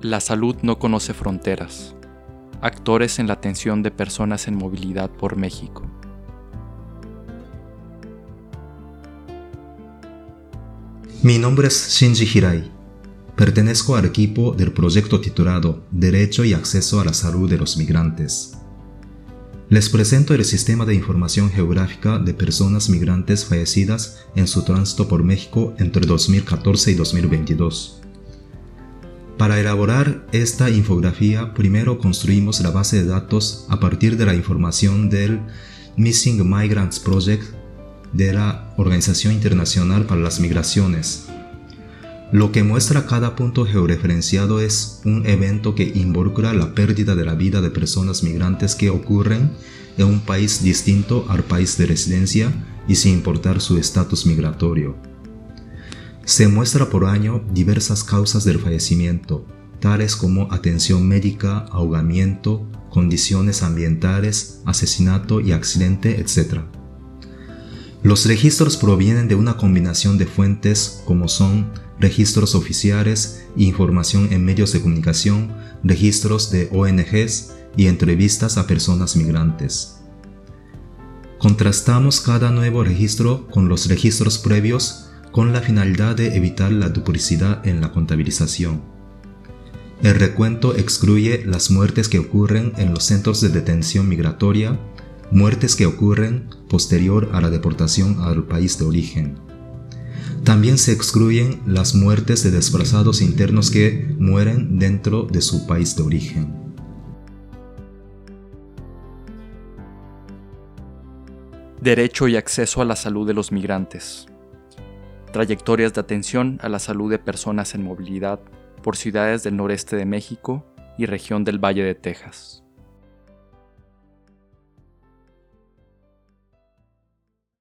La salud no conoce fronteras. Actores en la atención de personas en movilidad por México. Mi nombre es Shinji Hirai. Pertenezco al equipo del proyecto titulado Derecho y Acceso a la Salud de los Migrantes. Les presento el Sistema de Información Geográfica de Personas Migrantes Fallecidas en su tránsito por México entre 2014 y 2022. Para elaborar esta infografía, primero construimos la base de datos a partir de la información del Missing Migrants Project de la Organización Internacional para las Migraciones. Lo que muestra cada punto georreferenciado es un evento que involucra la pérdida de la vida de personas migrantes que ocurren en un país distinto al país de residencia y sin importar su estatus migratorio. Se muestra por año diversas causas del fallecimiento, tales como atención médica, ahogamiento, condiciones ambientales, asesinato y accidente, etc. Los registros provienen de una combinación de fuentes como son registros oficiales, información en medios de comunicación, registros de ONGs y entrevistas a personas migrantes. Contrastamos cada nuevo registro con los registros previos con la finalidad de evitar la duplicidad en la contabilización. El recuento excluye las muertes que ocurren en los centros de detención migratoria, muertes que ocurren posterior a la deportación al país de origen. También se excluyen las muertes de desplazados internos que mueren dentro de su país de origen. Derecho y acceso a la salud de los migrantes. Trayectorias de atención a la salud de personas en movilidad por ciudades del noreste de México y región del Valle de Texas.